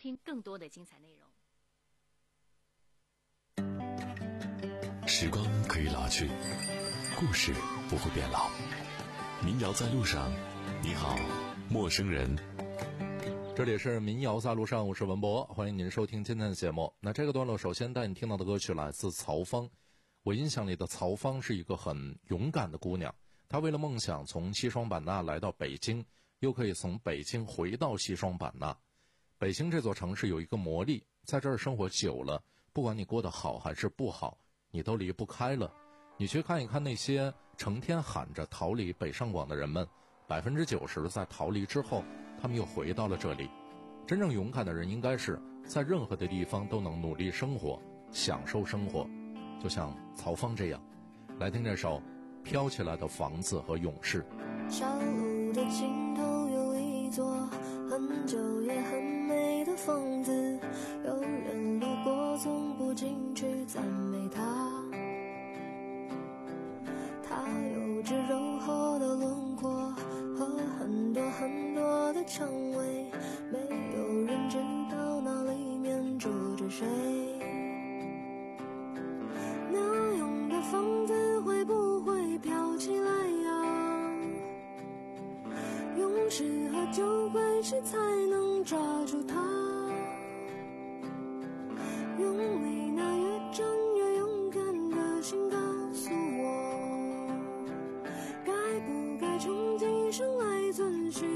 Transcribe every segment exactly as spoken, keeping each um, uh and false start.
听更多的精彩内容。 时光可以老去，故事不会变老。民谣在路上，你好，陌生人。 这里是民谣在路上，我是文博，欢迎您收听今天的节目。那这个段落首先带你听到的歌曲来自曹芳。我印象里的曹芳是一个很勇敢的姑娘，她为了梦想从西双版纳来到北京，又可以从北京回到西双版纳。北京这座城市有一个魔力，在这儿生活久了，不管你过得好还是不好，你都离不开了。你去看一看那些成天喊着逃离北上广的人们，百分之九十在逃离之后，他们又回到了这里。真正勇敢的人应该是在任何的地方都能努力生活，享受生活，就像曹芳这样。来听这首飘起来的房子和勇士。 小路的尽头有一座很久也很美的房子，有人路过从不进去赞美它。它有着柔和的轮廓和很多很多的蔷薇，没有人知道那里面住着谁。那样的房子会不会飘起来呀？勇士和酒鬼谁才能抓住它？用你那越战越勇敢的心告诉我，该不该穷极生来遵循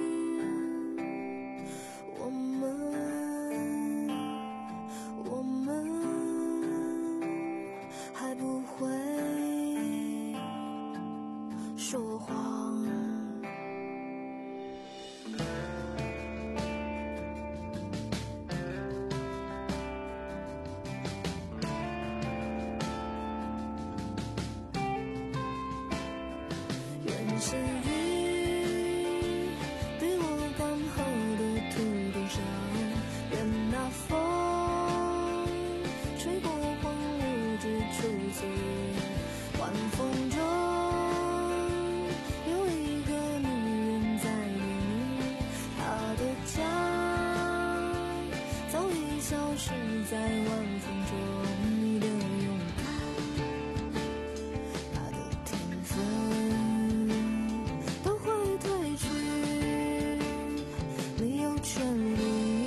我们我们还不会说谎。原是雨滴落干涸的土地上，任那风吹过荒芜之处随意。晚风中有一个女人在淋雨，她的家早已消失在晚风中。你的勇敢，她的天分都会褪去，你有权利。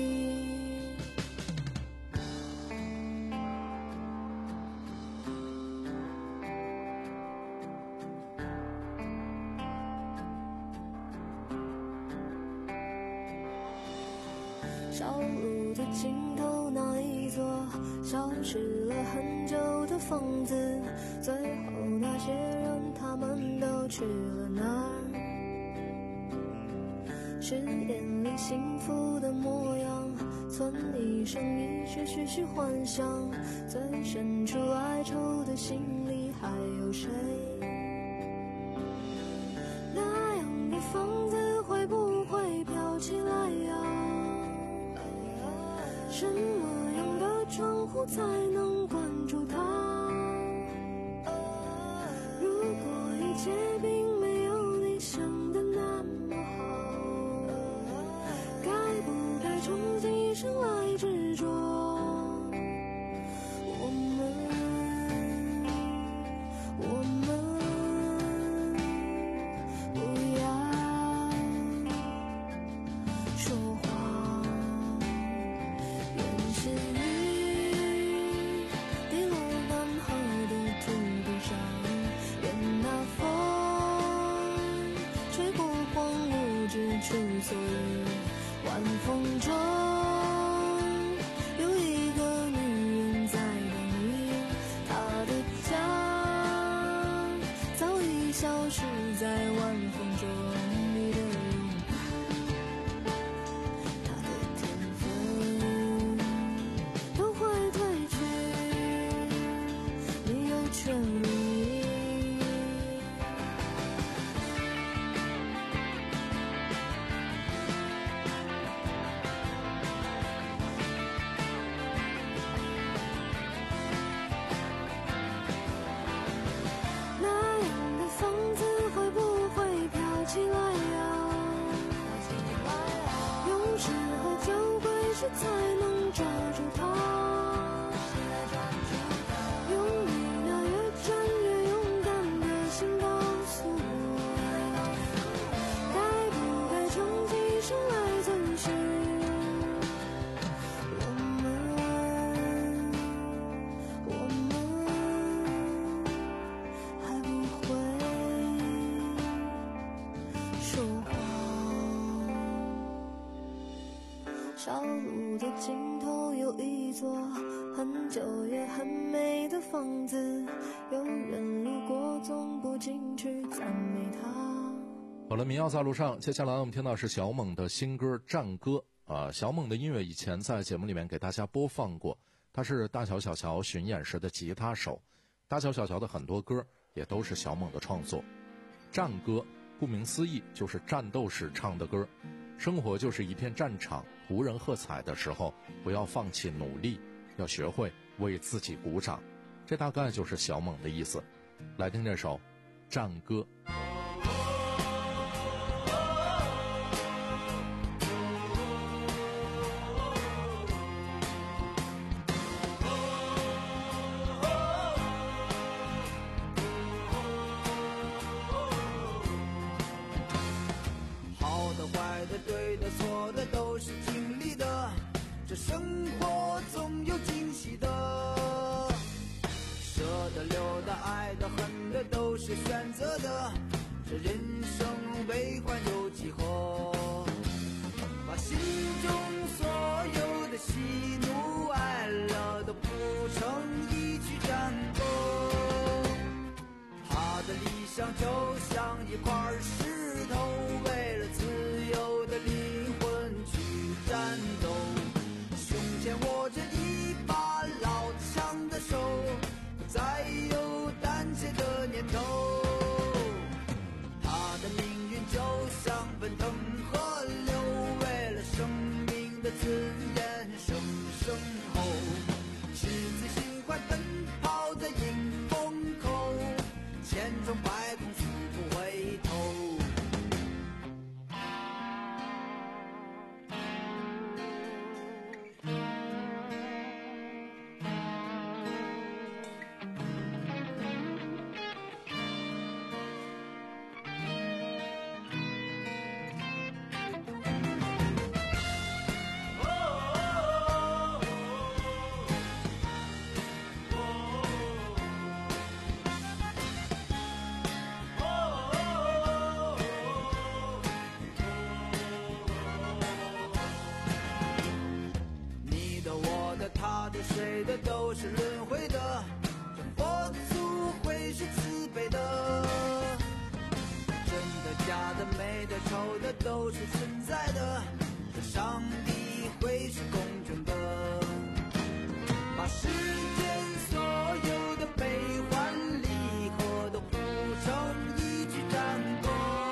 小路的尽头那一座消失了很久的房子，最后那些人他们都去了哪儿？誓言里幸福的模样，存一生一世徐徐幻想，最深处哀愁的心里还有谁？那样的房子会不会飘起来呀？什么样的窗户才能关住它？如果一切并没有你想的那么好，该不该穷极生来执着我们我们不要说谎。是雨滴落干涸的土地上，任那风吹过荒芜之处随意。晚风中有一个女人在等你，她的家早已消失在晚风中。你的勇敢，她的天分来能抓住它，用你那越战越勇敢的心告诉我，该不该穷极生来遵循我们，我们还不会说谎。小路的尽头有一座很久也很美的房子，有人路过总不禁去赞美它。 好了，民谣在路上，接下来我们听到是小猛的新歌《战歌》啊。小猛的音乐以前在节目里面给大家播放过，他是大乔小乔巡演时的吉他手，大乔小乔的很多歌也都是小猛的创作。战歌顾名思义就是战斗时唱的歌，生活就是一片战场，无人喝彩的时候不要放弃努力，要学会为自己鼓掌，这大概就是小猛的意思。来听这首《战歌》。 好的、坏的、对的、错的，都是经历的。这生活总有惊喜的，舍的、留的、爱的、恨的，都是选择的。这人生悲欢有几何？把心中所有的喜怒哀乐都谱成一曲战歌。他的理想就像一块石头，为了自由的灵魂去战斗。胸前握着一把老长的手，不再有胆怯的念头。他的命运就像奔腾河流，为了生命的尊严生生吼。赤子心怀奔跑在迎风口，千疮百孔死不回头。你的、我的、他的、谁的，都是轮回的。这佛祖会是慈悲的，真的、假的、美的、丑的，都是存在的。这上帝会是公正的，把世间所有的悲欢离合都谱成一曲战歌。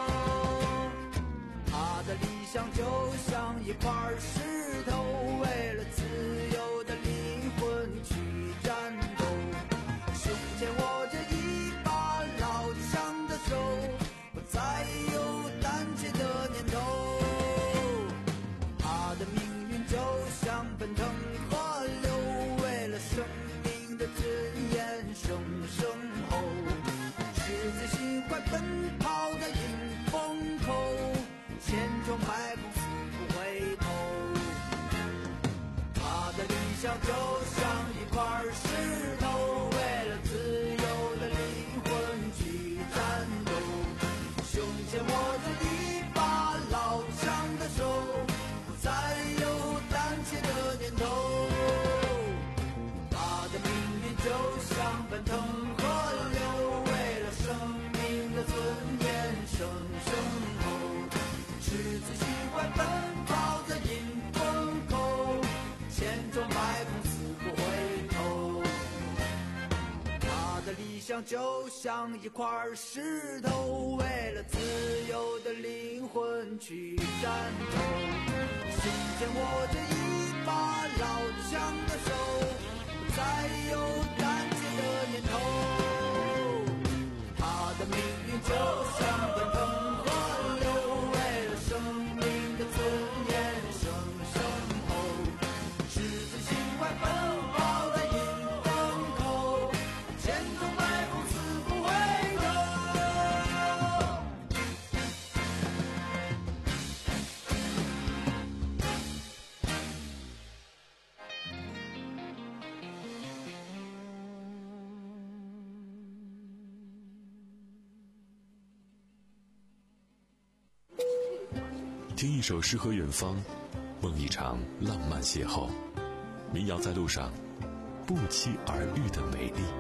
他的理想就像一块石头，为了自由的灵魂去战斗。胸前握着一把老长的手，不再有胆怯的念头。他的命运就像奔腾河流，为了生命的尊严生生吼。赤子心怀奔跑在迎风口，千疮百孔死不回头。他的理想就像一块石头，为了自由的灵魂去战斗。胸前握着一把老长的手，不再有胆怯的念头。他的命运就像奔腾河流，为了生命的尊严生生吼。赤子心怀奔跑在迎风口，千疮百孔死不回头。他的理想就像一块石头，为了自由的灵魂去战斗。胸前握着一把老长的手，不再有胆怯的念头。他的命运就像奔腾河流，为了生命的尊严生生吼。 听一首诗和远方，梦一场浪漫邂逅。民谣在路上，不期而遇的美丽。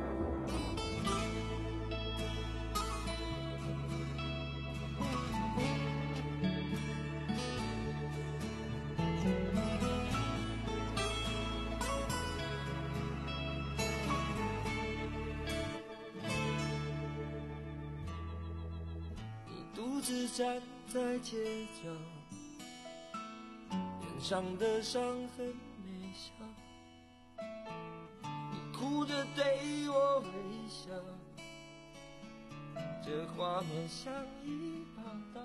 你独自站在街角，脸上的伤痕没消，你哭着对我微笑，这画面像一报道。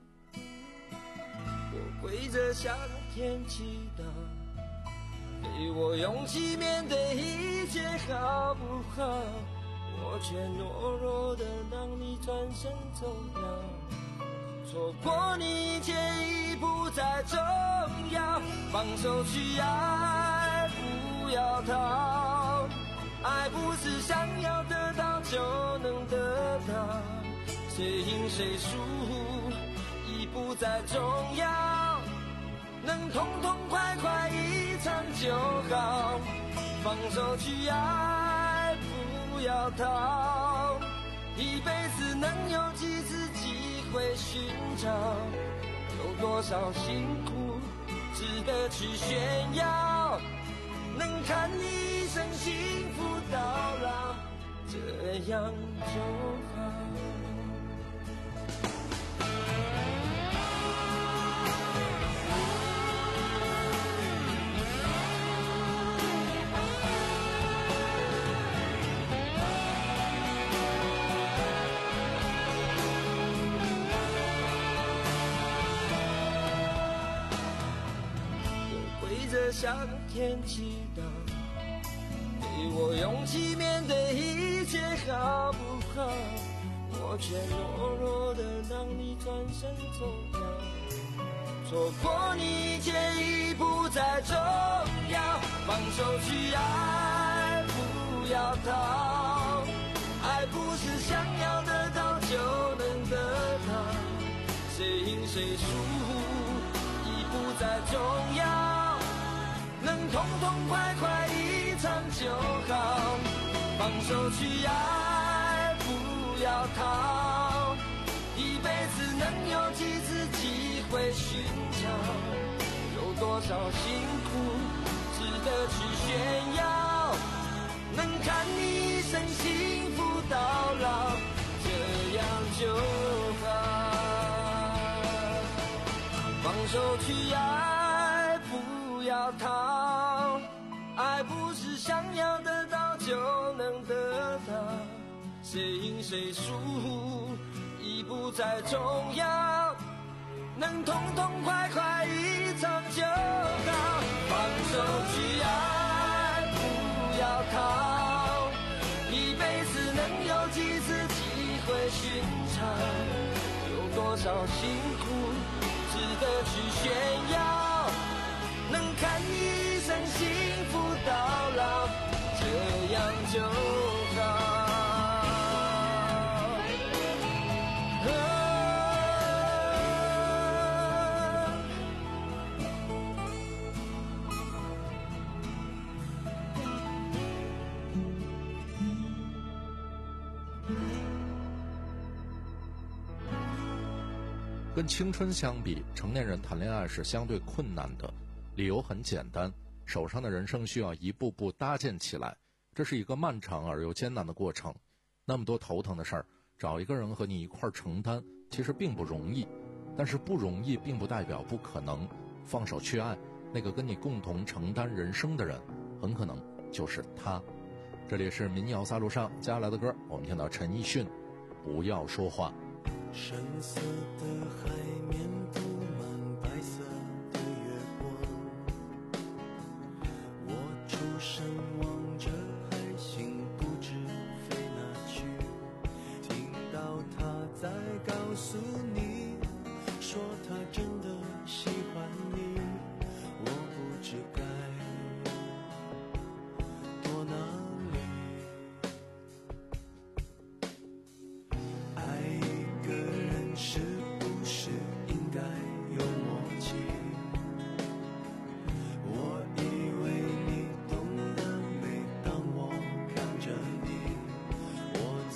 我跪着向天祈祷，给我勇气面对一切好不好？我却懦弱的让你转身走掉，错过你一切已不再重要，放手去爱，不要逃。爱不是想要得到就能得到，谁赢谁输已不再重要，能痛痛快快一场就好。放手去爱，不要逃，一辈子能有几次机会寻找，有多少辛苦值得去炫耀，能看你一生幸福到老，这样就好。向天祈祷，给我勇气面对一切好不好？我却懦弱的让你转身走掉，错过你一切已不再重要。放手去爱，不要逃，爱不是想要得到就能得到，谁赢谁输已不再重要，能痛痛快快一场就好。放手去爱，不要逃，一辈子能有几次机会寻找，有多少辛苦值得去炫耀，能看你一生幸福到老，这样就好。放手去爱，不要逃，爱不是想要得到就能得到，谁赢谁输已不再重要，能痛痛快快一场就好。放手去爱，不要逃，一辈子能有几次机会寻找，有多少辛苦值得去炫耀，能看你一生幸福到老，这样就好。 跟青春相比，成年人谈恋爱是相对困难的，理由很简单，手上的人生需要一步步搭建起来，这是一个漫长而又艰难的过程。那么多头疼的事儿，找一个人和你一块儿承担，其实并不容易。但是不容易并不代表不可能，放手去爱，那个跟你共同承担人生的人，很可能就是他。这里是民谣撒路上，接下来的歌我们听到陈奕迅，不要说话。 深色的海面布满白色的月光，我出神望着海星不知飞哪去，听到他在告诉你，说他真的喜欢你，我不知该躲哪里。爱一个人是不是应该勇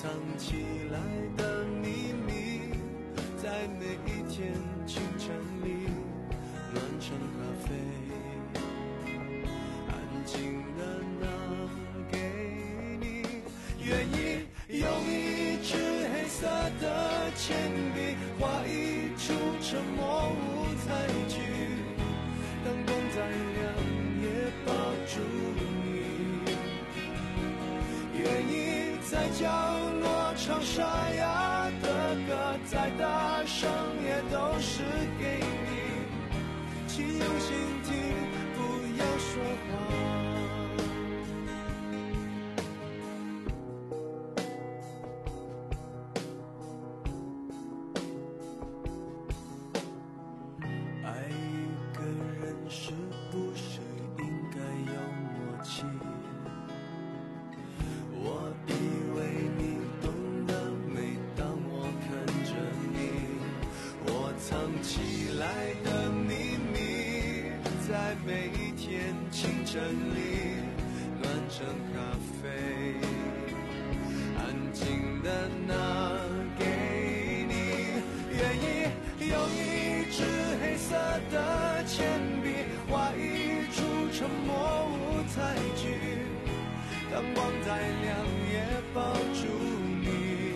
藏起来的秘密，在每一天清晨里暖成咖啡，安静的拿给你。愿意用一支黑色的铅笔画一出沉默舞台剧，灯光再亮也抱住你。愿意在角落唱沙哑的歌，再大声也都是给你，请用心听，不要说话。爱一个人是不是应该有默契？我以为你懂得，每当我看着你，我藏起来的秘密，在每一天清晨里暖成咖啡，安静的拿给你。愿意用一支黑色的铅笔画一出沉默舞台剧，当光再亮也抱住你。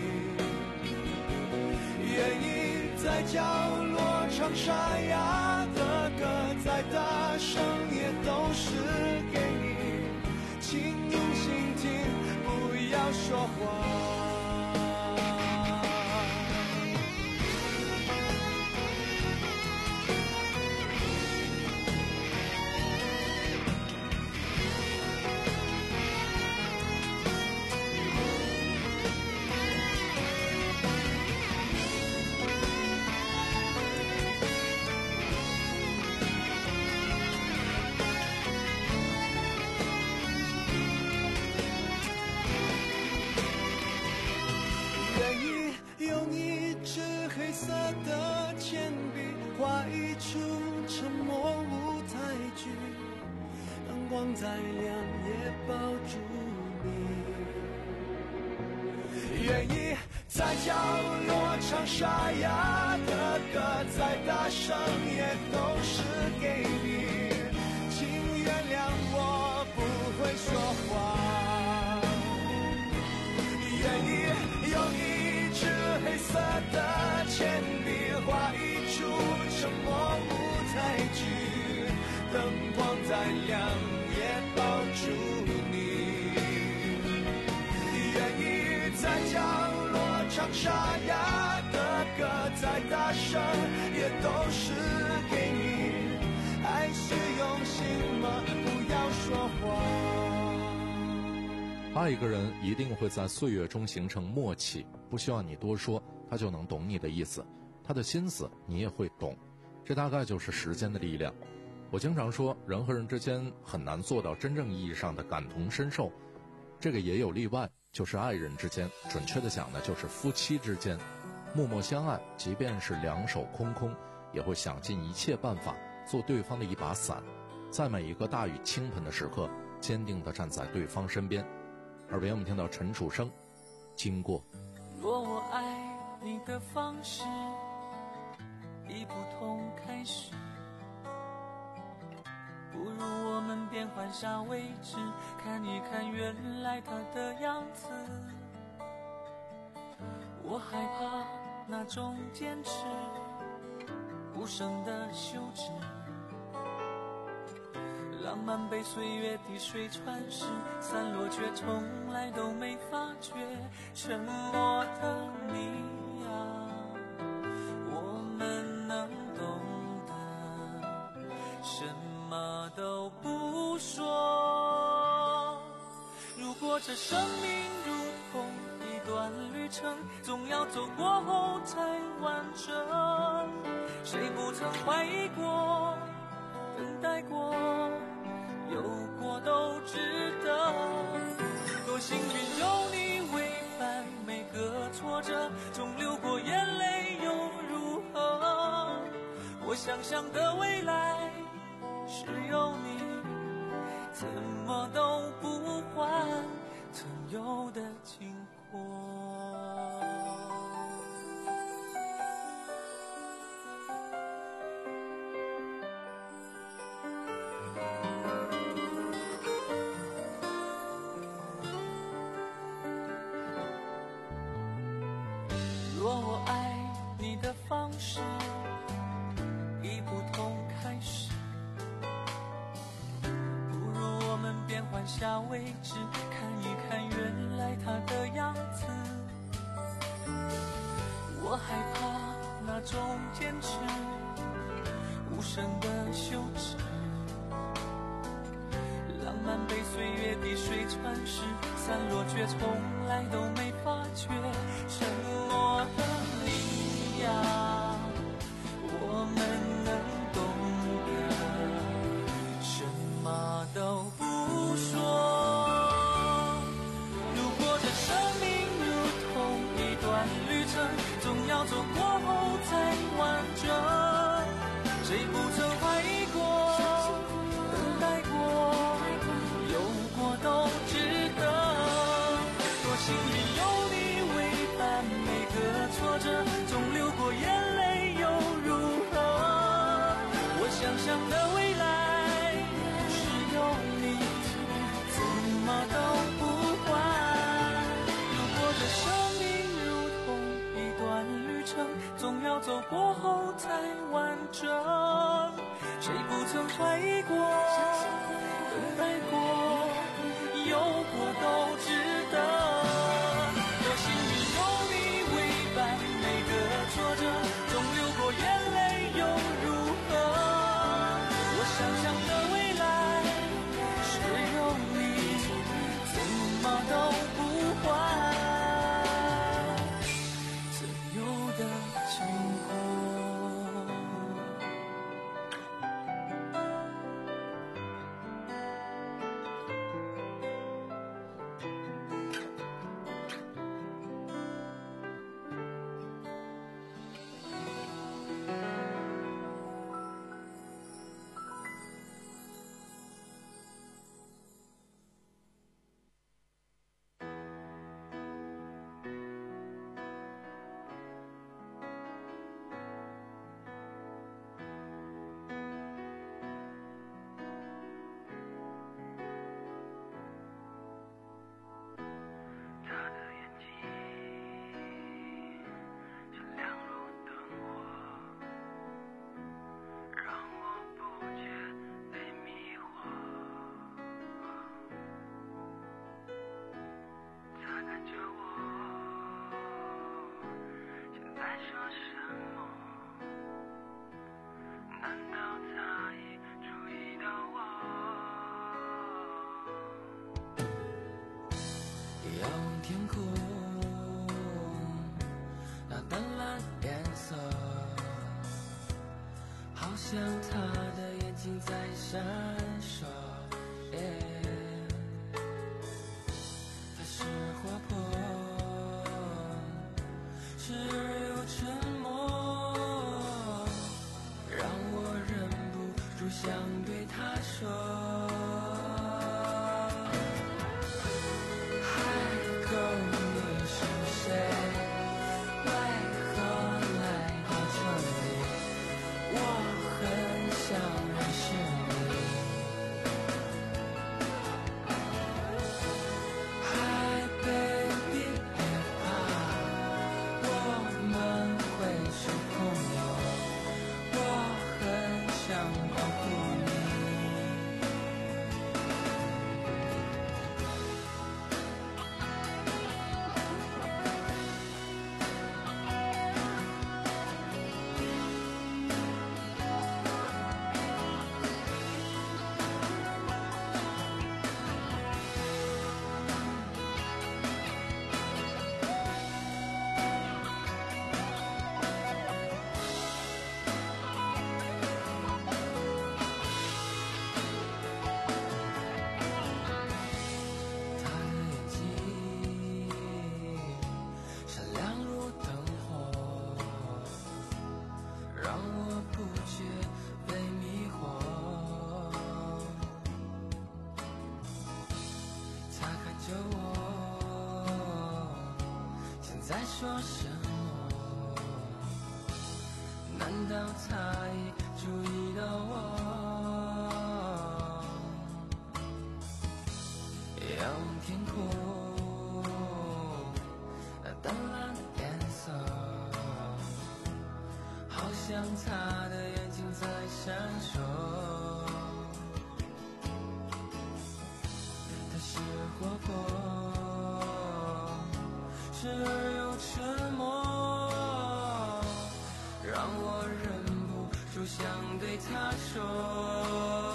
愿意在角落唱沙哑的歌，再大声也都是给你，请用心听，不要说话。用一支黑色的铅笔画一出沉默舞台剧，灯光再亮也抱住你。愿意在角落唱沙哑的歌，再大声也都是给你，请原谅我不会说话。愿意用一支黑色的铅笔画一出沉默舞台剧，灯光再亮也抱住你。愿意在角落唱沙哑的歌，再大声也都是给你。爱是用心吗？不要说话。 爱一个人一定会在岁月中形成默契，不需要你多说，他就能懂你的意思，他的心思你也会懂，这大概就是时间的力量。我经常说，人和人之间很难做到真正意义上的感同身受，这个也有例外，就是爱人之间，准确的讲呢，就是夫妻之间，默默相爱，即便是两手空空，也会想尽一切办法做对方的一把伞，在每一个大雨倾盆的时刻，坚定地站在对方身边。耳边我们听到陈楚生经过。 若我爱你的方式已不同开始，不如我们变换下位置，看一看原来它的样子。我害怕那种坚持无声的休止，浪漫被岁月滴水穿石，散落却从来都没发觉。沉默的你啊，我们能懂得，什么都不说。如果这生命如同一段旅程，总要走过后才完整。谁不曾怀疑过，等待过，有过都值得。多幸运有你为伴，每个挫折中流过眼泪又如何？我想象的未来是有你，怎么都不换曾有的经过。 下为止，看一看原来他的样子。我害怕那种坚持，无声的羞耻，浪漫被岁月滴水穿石，散落却从来都没发觉。沉默的你呀，我们能懂得，什么都不说。如果这生命如同一段旅程，总要走过后才完整。谁不曾怀疑过，等待过，有过都值得。多幸运有你为伴，每个挫折总流过眼泪又如何？我想象的未来是有你，怎么都不换。如果这生命如同一段旅程，总要走过后才完整。谁不曾怀疑过，等待过，有过都值得。多幸运有你为伴，每个挫折总流过眼泪又如何？我想象的未来是有你，怎么都不换。自由的生活。 天空那淡蓝颜色，好像他的眼睛在闪烁。它是活泼，是又沉默，让我忍不住想对他说。在说什么？难道他已注意到我？仰望天空，那淡蓝的颜色，好像他的眼睛在闪烁。他错过，时而又沉默，让我忍不住想对他说。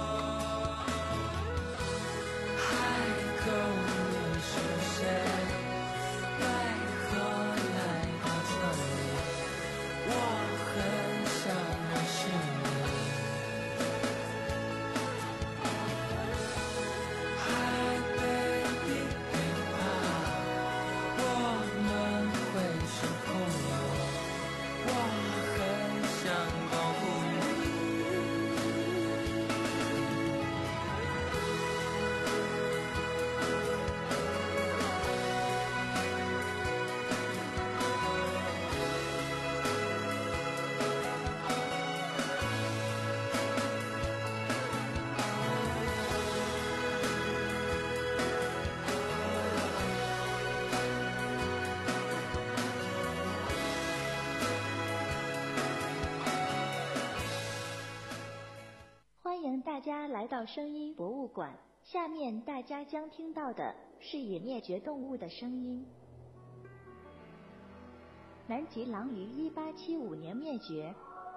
大家来到声音博物馆，下面大家将听到的是已灭绝动物的声音。南极狼于一八七五年灭绝，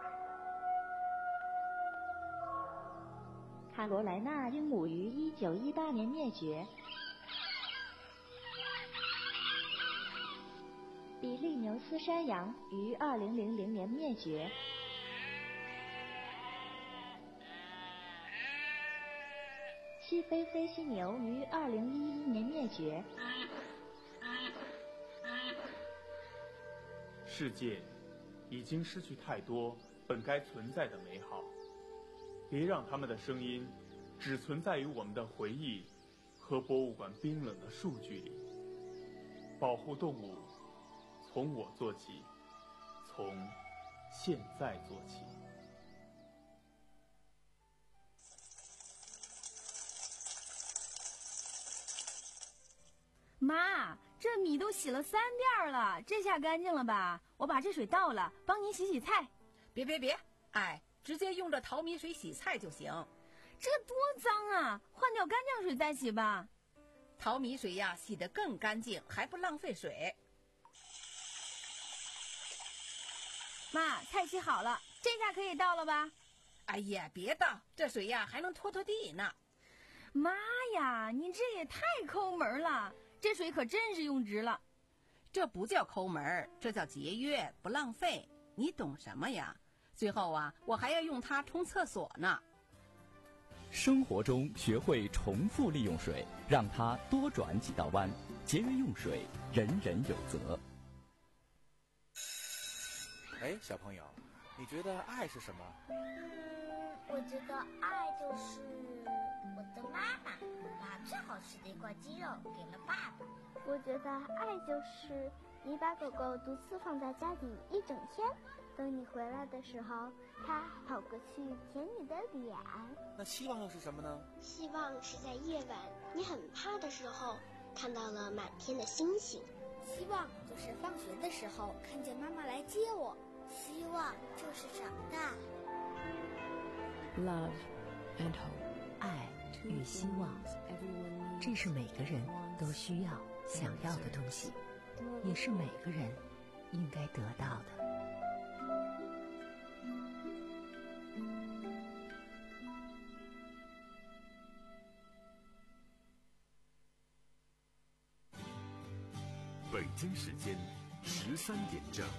卡罗莱纳鹦鹉于一九一八年灭绝，比利牛斯山羊于二零零零年灭绝。西非非犀牛于二零一一年灭绝。 世界已经失去太多本该存在的美好，别让他们的声音只存在于我们的回忆和博物馆冰冷的数据里。保护动物，从我做起，从现在做起。 妈，这米都洗了三遍了，这下干净了吧？我把这水倒了，帮您洗洗菜。 别别别，哎，直接用这淘米水洗菜就行。 这多脏啊，换掉干净水再洗吧。 淘米水呀，洗得更干净，还不浪费水。 妈，菜洗好了，这下可以倒了吧？ 哎呀，别倒，这水呀还能拖拖地呢。 妈呀，你这也太抠门了。这水可真是用值了。 这不叫抠门，这叫节约，不浪费。你懂什么呀？最后啊，我还要用它冲厕所呢。 生活中学会重复利用水，让它多转几道弯，节约用水，人人有责。 哎，小朋友，你觉得爱是什么？ 嗯，我觉得爱就是我的妈妈把最好吃的一块鸡肉给了爸爸。 我觉得爱就是你把狗狗独自放在家里一整天，等你回来的时候，它跑过去舔你的脸。 那希望又是什么呢？ 希望是在夜晚你很怕的时候，看到了满天的星星。 希望就是放学的时候看见妈妈来接我。 希望就是长大。 Love and hope， 爱与希望，这是每个人都需要、想要的东西，也是每个人应该得到的。 北京时间十三点整。